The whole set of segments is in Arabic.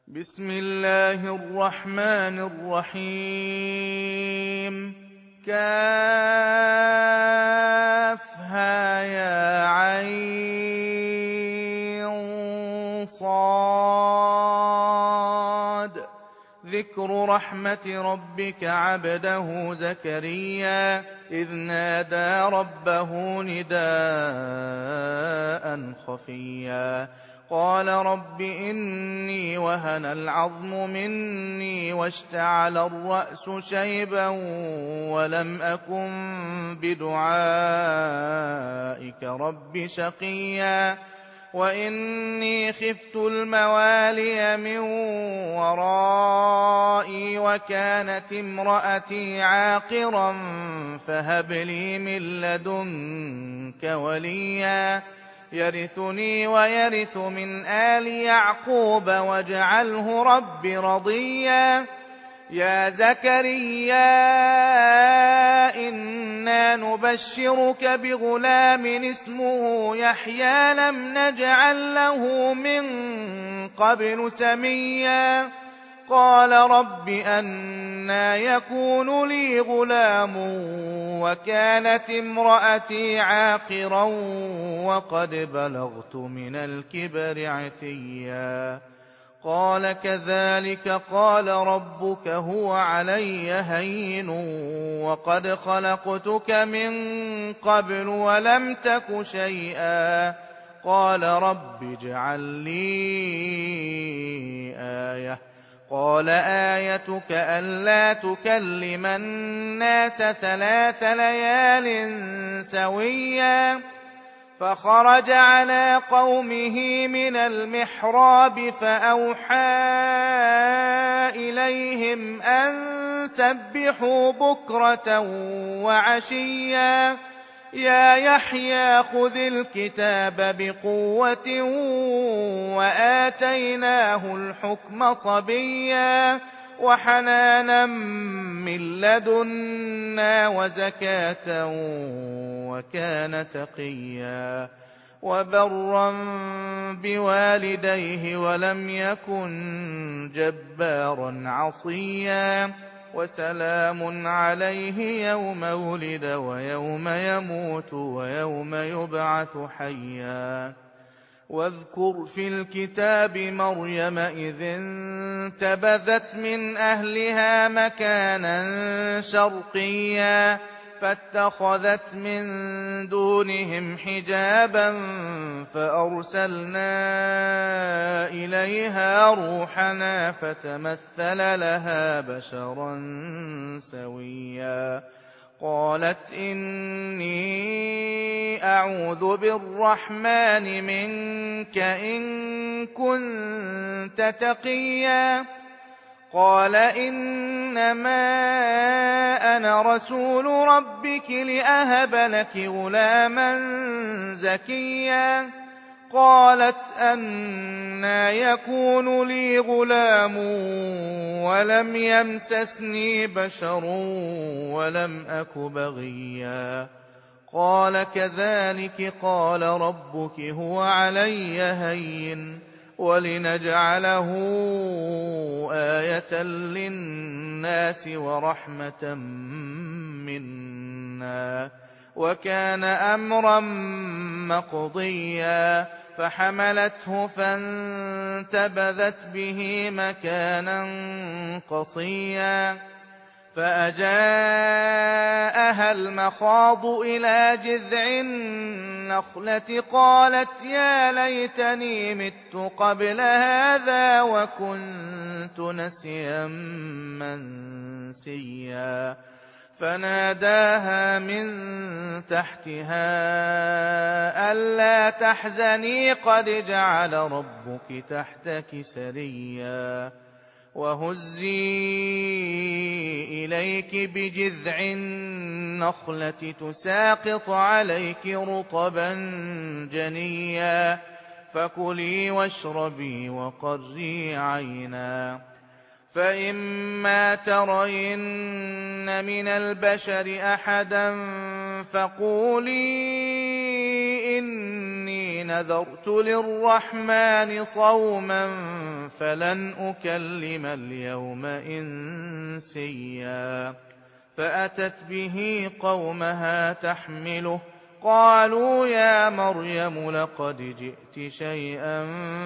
بسم الله الرحمن الرحيم كافها يا عين صاد ذكر رحمة ربك عبده زكريا إذ نادى ربه نداء خفيا قال رب إني وهن العظم مني واشتعل الرأس شيبا ولم أكن بدعائك رب شقيا وإني خفت الموالي من ورائي وكانت امرأتي عاقرا فهب لي من لدنك وليا يرثني ويرث من آل يعقوب واجعله رب رضيا يا زكريا إنا نبشرك بغلام اسمه يحيى لم نجعل له من قبل سميا قال رب أنى يكون لي غلام وكانت امرأتي عاقرا وقد بلغت من الكبر عتيا قال كذلك قال ربك هو علي هين وقد خلقتك من قبل ولم تك شيئا قال رب اجعل لي آية قال آيتك ألا تكلم الناس 3 ليال سويا فخرج على قومه من المحراب فأوحى إليهم أن سبحوا بكرة وعشيا يا يحيى خذ الكتاب بقوة وآتيناه الحكم صبيا وحنانا من لدنا وزكاة وكان تقيا وبرا بوالديه ولم يكن جبارا عصيا وسلام عليه يوم ولد ويوم يموت ويوم يبعث حيا واذكر في الكتاب مريم إذ انتبذت من أهلها مكانا شرقيا فاتخذت من دونهم حجابا فأرسلنا إليها روحنا فتمثل لها بشرا سويا قالت إني أعوذ بالرحمن منك إن كنت تقيا قال إنما أنا رسول ربك لأهب لك غلاما زكيا قالت أنى يكون لي غلام ولم يمسسني بشر ولم أك بغيا قال كذلك قال ربك هو علي هين ولنجعله آية للناس ورحمة منا وكان أمرا مقضيا فحملته فانتبذت به مكانا قصيا فأجاءها المخاض إلى جذع النخلة قالت يا ليتني مت قبل هذا وكنت نسيا منسيا فناداها من تحتها ألا تحزني قد جعل ربك تحتك سريا وهزي إليك بجذع النخلة تساقط عليك رطبا جنيا فكلي واشربي وقري عينا فإما ترين من البشر أحدا فقولي إني نذرت للرحمن صوما فلن أكلم اليوم إنسيا فأتت به قومها تحمله قالوا يا مريم لقد جئت شيئا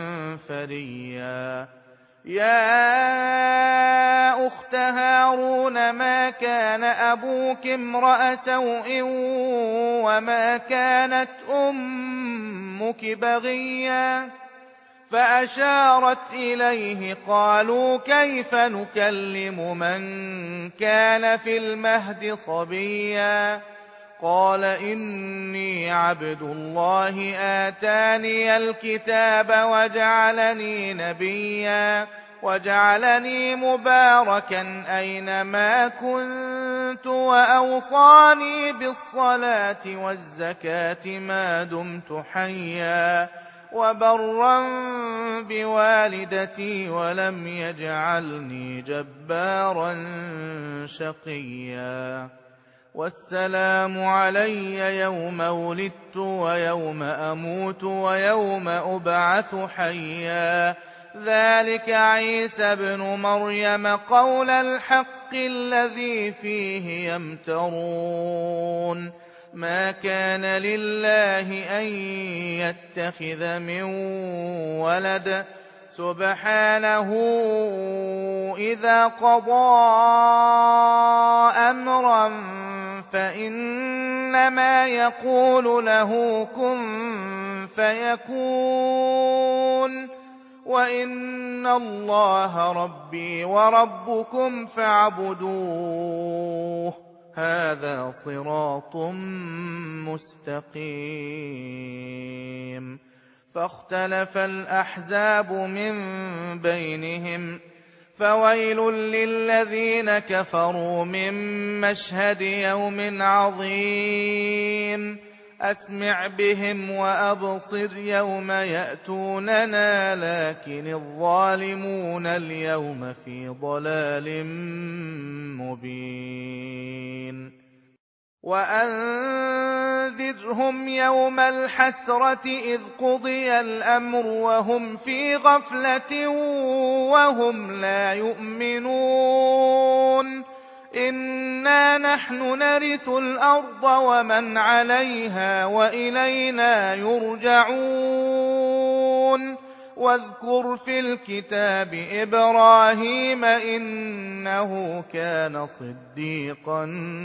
فريا يا أخت هارون ما كان أبوك امرأ سوء وما كانت أمك بغيا فأشارت إليه قالوا كيف نكلم من كان في المهد صبيا قال إني عبد الله آتاني الكتاب وجعلني نبيا وجعلني مباركا أينما كنت وأوصاني بالصلاة والزكاة ما دمت حيا وبرا بوالدتي ولم يجعلني جبارا شقيا والسلام علي يوم ولدت ويوم أموت ويوم أبعث حيا ذلك عيسى بن مريم قول الحق الذي فيه يمترون ما كان لله أن يتخذ من ولد سبحانه إذا قضى أمرا فإنما يقول له كن فيكون وإن الله ربي وربكم فاعبدوه هذا صراط مستقيم فاختلف الأحزاب من بينهم فويل للذين كفروا من مشهد يوم عظيم أسمع بهم وأبصر يوم يأتوننا لكن الظالمون اليوم في ضلال مبين وأنذرهم يوم الحسرة إذ قضي الأمر وهم في غفلة وهم لا يؤمنون إنا نحن نرث الأرض ومن عليها وإلينا يرجعون واذكر في الكتاب إبراهيم إنه كان صديقا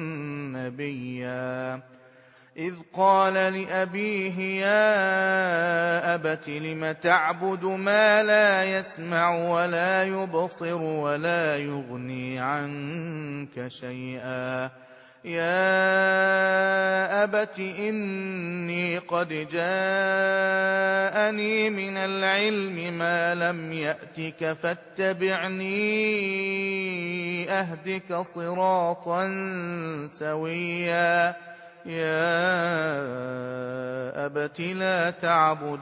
نبيا إذ قال لأبيه يا أبت لم تعبد ما لا يسمع ولا يبصر ولا يغني عنك شيئا يا أبت إني قد جاءني من العلم ما لم يأتك فاتبعني أهدك صراطا سويا يا أبت لا تعبد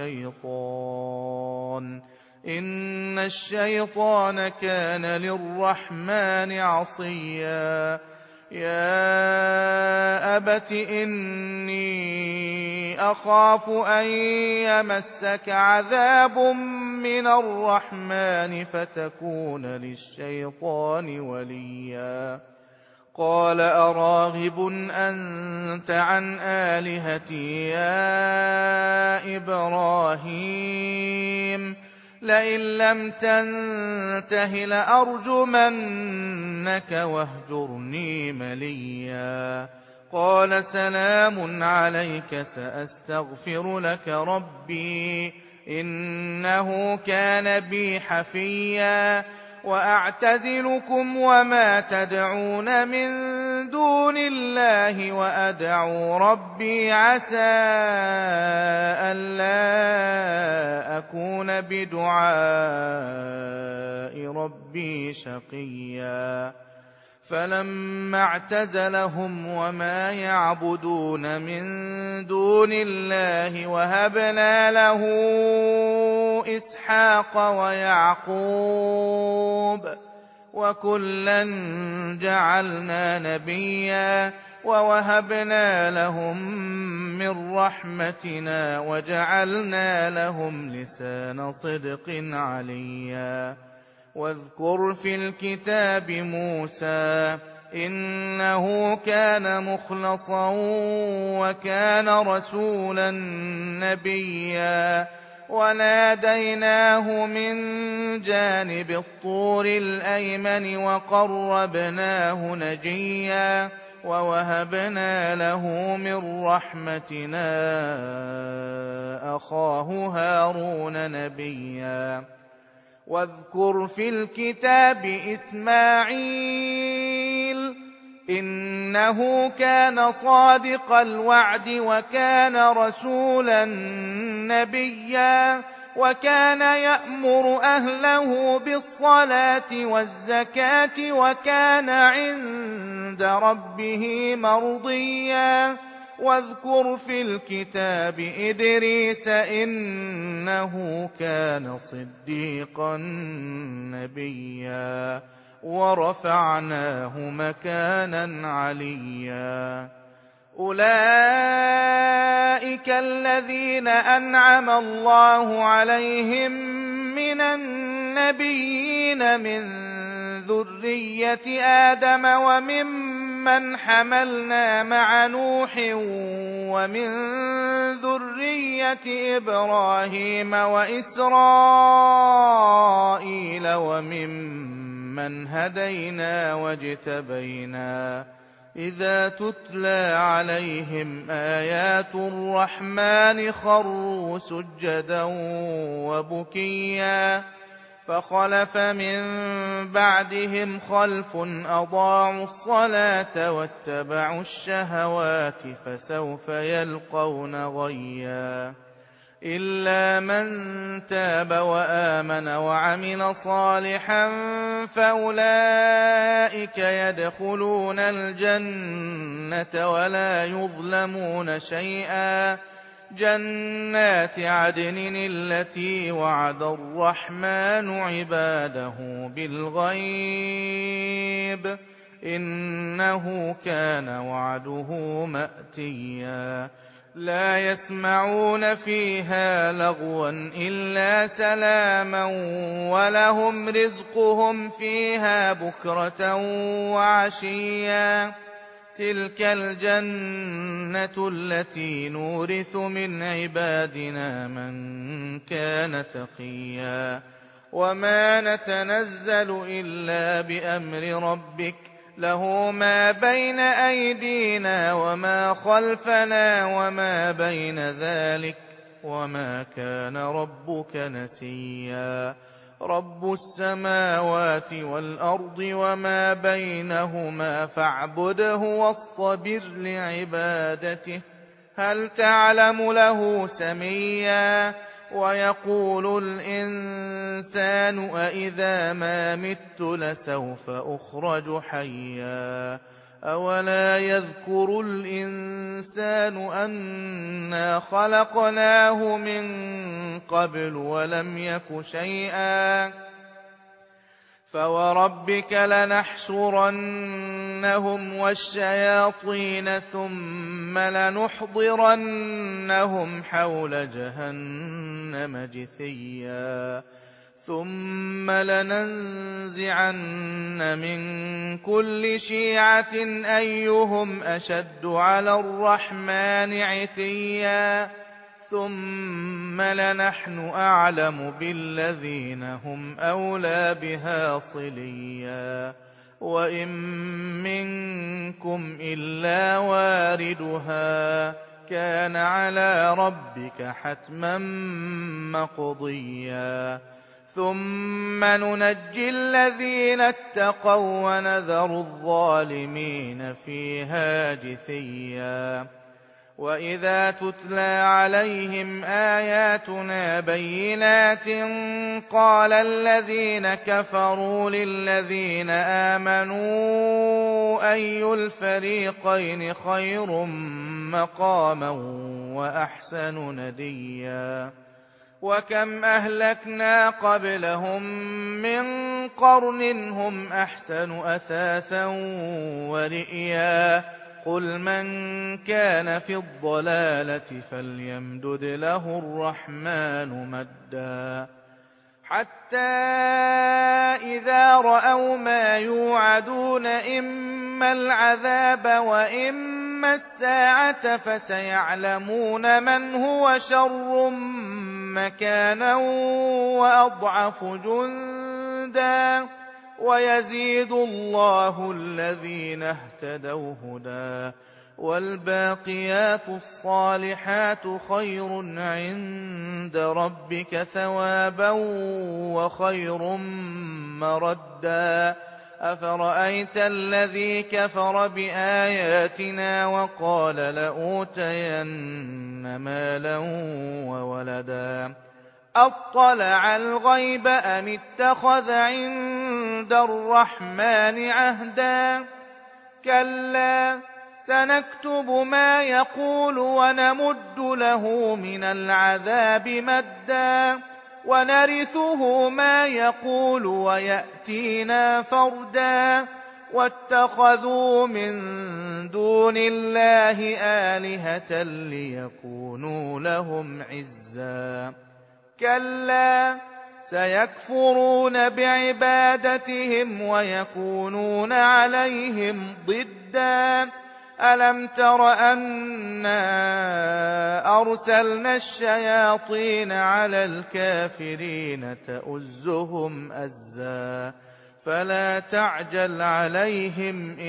الشيطان إن الشيطان كان للرحمن عصيا يا أبت إني أخاف أن يمسك عذاب من الرحمن فتكون للشيطان وليا قال أراغب أنت عن آلهتي يا إبراهيم لئن لم تنته لأرجمنك واهجرني مليا قال سلام عليك سأستغفر لك ربي إنه كان بي حفيا وأعتزلكم وما تدعون من دون الله وأدعو ربي عسى ألا أكون بدعاء ربي شقيا فلما اعتزلهم وما يعبدون من دون الله وهبنا له إسحاق ويعقوب وكلا جعلنا نبيا ووهبنا لهم من رحمتنا وجعلنا لهم لسان صدق عليا. واذكر في الكتاب موسى إنه كان مخلصا وكان رسولا نبيا. وناديناه من جانب الطور الأيمن وقربناه نجيا. ووهبنا له من رحمتنا أخاه هارون نبيا. واذكر في الكتاب إسماعيل إنه كان صادق الوعد وكان رسولا نبيا. وكان يأمر أهله بالصلاة والزكاة وكان عند ربه مرضيا. واذكر في الكتاب إدريس إنه كان صديقا نبيا. ورفعناه مكانا عليا. أولئك الذين أنعم الله عليهم من النبيين من ذرية آدم وممن حملنا مع نوح ومن ذرية إبراهيم وإسرائيل وممن هدينا واجتبينا. إذا تتلى عليهم آيات الرحمن خروا سجدا وبكيا. فخلف من بعدهم خلف أضاعوا الصلاة واتبعوا الشهوات فسوف يلقون غيا. إلا من تاب وآمن وعمل صالحا فأولئك يدخلون الجنة ولا يظلمون شيئا. جنات عدن التي وعد الرحمن عباده بالغيب إنه كان وعده مأتيا. لا يسمعون فيها لغوا إلا سلاما ولهم رزقهم فيها بكرة وعشيا. تلك الجنة التي نورث من عبادنا من كان تقيا. وما نتنزل إلا بأمر ربك له ما بين أيدينا وما خلفنا وما بين ذلك وما كان ربك نسيا. رب السماوات والأرض وما بينهما فاعبده واصطبر لعبادته هل تعلم له سميا. ويقول الإنسان أإذا ما مت لسوف أخرج حيا. أولا يذكر الإنسان أنا خلقناه من قبل ولم يك شيئا. فوربك لنحشرنهم والشياطين ثم لنحضرنهم حول جهنم جثيا. ثم لننزعن من كل شيعة أيهم أشد على الرحمن عتيا. ثم لنحن أعلم بالذين هم أولى بها صليا. وإن منكم إلا واردها كان على ربك حتما مقضيا. ثم ننجي الذين اتقوا ونذر الظالمين فيها جثيا. وإذا تتلى عليهم آياتنا بينات قال الذين كفروا للذين آمنوا أي الفريقين خير مقاما وأحسن نديا. وكم أهلكنا قبلهم من قرن هم أحسن أثاثا ورئيا. قل من كان في الضلالة فليمدد له الرحمن مدا حتى إذا رأوا ما يوعدون إما العذاب وإما الساعة فسيعلمون من هو شر مكانا وأضعف جندا ويزيد الله الذين اهتدوا هدى والباقيات الصالحات خير عند ربك ثوابا وخير مردا أفرأيت الذي كفر بآياتنا وقال لأوتين مالا وولدا أطلع الغيب أم اتخذ عند الرحمن عهدا كلا سنكتب ما يقول ونمد له من العذاب مدا ونرثه ما يقول ويأتينا فردا واتخذوا من دون الله آلهة ليكونوا لهم عزا كلا سيكفرون بعبادتهم ويكونون عليهم ضدا ألم تر أنا أرسلنا الشياطين على الكافرين تؤزهم أزا فلا تعجل عليهم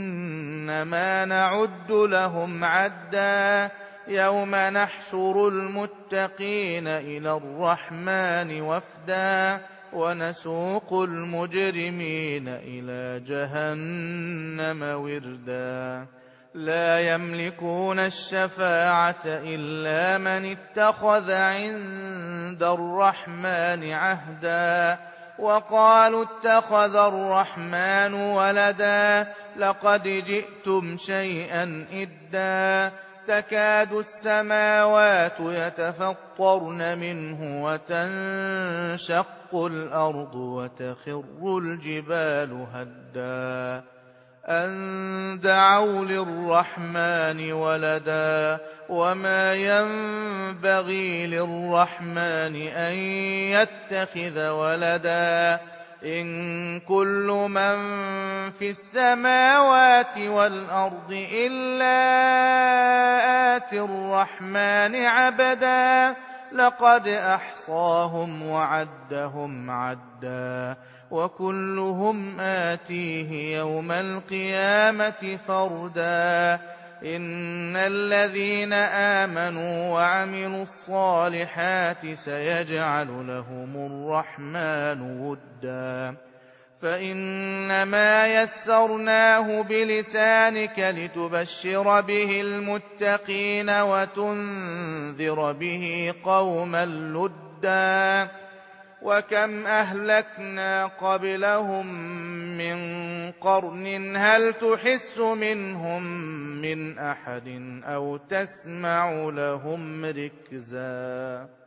إنما نعد لهم عدا يوم نحشر المتقين إلى الرحمن وفدا ونسوق المجرمين إلى جهنم وردا لا يملكون الشفاعة إلا من اتخذ عند الرحمن عهدا وقالوا اتخذ الرحمن ولدا لقد جئتم شيئا إدا تكاد السماوات يتفطرن منه وتنشق الأرض وتخر الجبال هدا أن دعوا للرحمن ولدا وما ينبغي للرحمن أن يتخذ ولدا إن كل من في السماوات والأرض إلا آتي الرحمن عبدا لقد أحصاهم وعدهم عدا وكلهم آتيه يوم القيامة فردا إن الذين آمنوا وعملوا الصالحات سيجعل لهم الرحمن ودا فإنما يسرناه بلسانك لتبشر به المتقين وتنذر به قوما لدا وكم أهلكنا قبلهم من قرن هل تحس منهم من أحد أو تسمع لهم ركزا